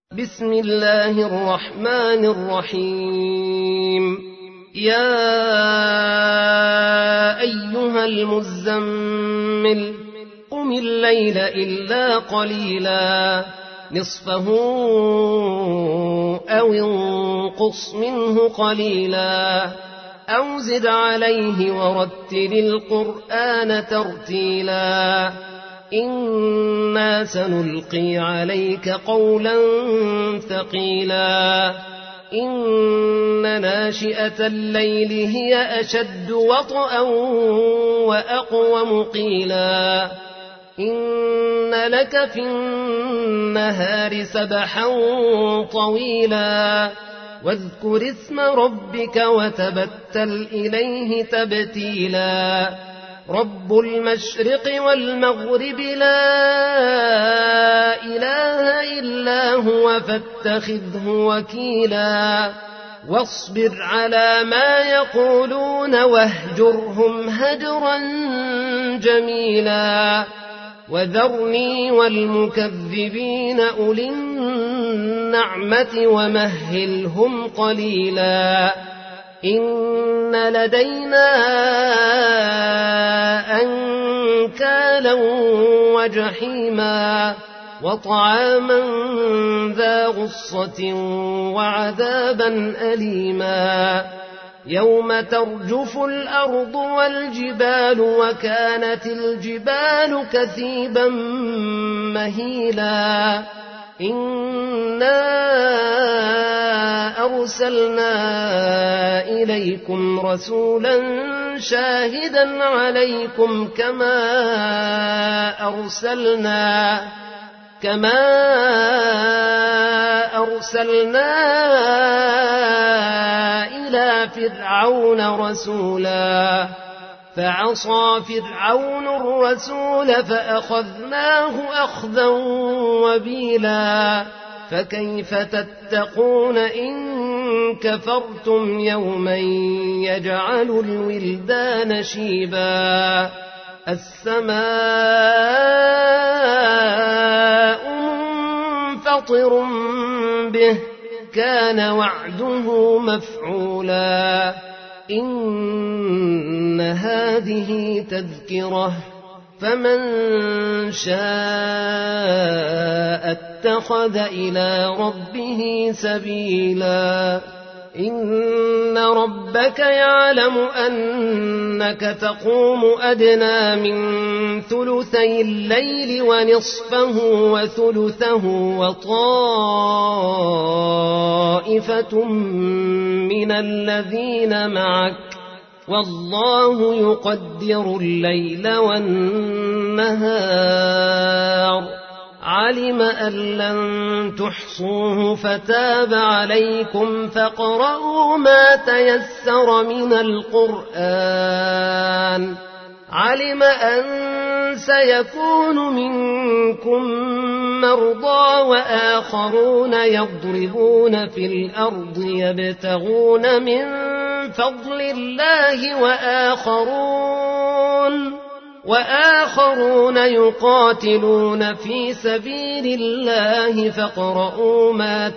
بسم الله الرحمن الرحيم. يا أيها المزمل قم الليل إلا قليلا نصفه أو انقص منه قليلا أو زد عليه ورتل القرآن ترتيلا إنا سنلقي عليك قولا ثقيلا إن ناشئة الليل هي أشد وطئا وأقوم قيلا إن لك في النهار سبحا طويلا واذكر اسم ربك وتبتل إليه تبتيلا رب المشرق والمغرب لا إله إلا هو فاتخذه وكيلا واصبر على ما يقولون واهجرهم هجرا جميلا وذرني والمكذبين أولي النعمة ومهلهم قليلا إن لدينا أنكالا وجحيما وطعاما ذا غصة وعذابا أليما يوم ترجف الأرض والجبال وكانت الجبال كثيبا مهيلا إنا أرسلنا إليكم رسولا شاهدا عليكم كما أرسلنا إلى فرعون رسولا فعصى فرعون الرسول فأخذناه أخذا وبيلا فكيف تتقون إن كفرتم يوما يجعل الولدان شيبا السماء منفطر به كان وعده مفعولا إن هذه تذكرة فمن شاء اتخذ إلى ربه سبيلا إن ربك يعلم أنك تقوم أدنى من ثلثي الليل ونصفه وثلثه وطائفة من الذين معك والله يقدر الليل والنهار علم أن لن تحصوه فتاب عليكم فاقرؤوا ما تيسر من القرآن علم أن سيكون منكم مرضى وآخرون يضربون في الأرض يبتغون من فضل الله وآخرون يقاتلون في سبيل الله فاقرؤوا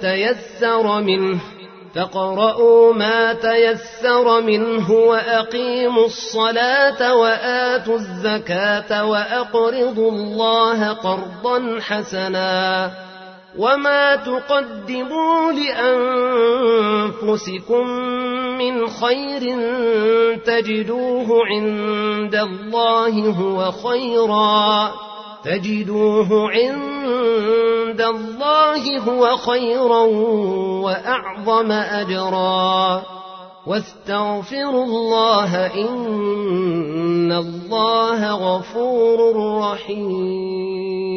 ما تيسر منه وأقيموا الصلاة وآتوا الزكاة وأقرضوا الله قرضا حسنا وما تقدموا لأنفسكم من خير تجدوه عند الله هو خيرا وأعظم أجرا واستغفروا الله إن الله غفور رحيم.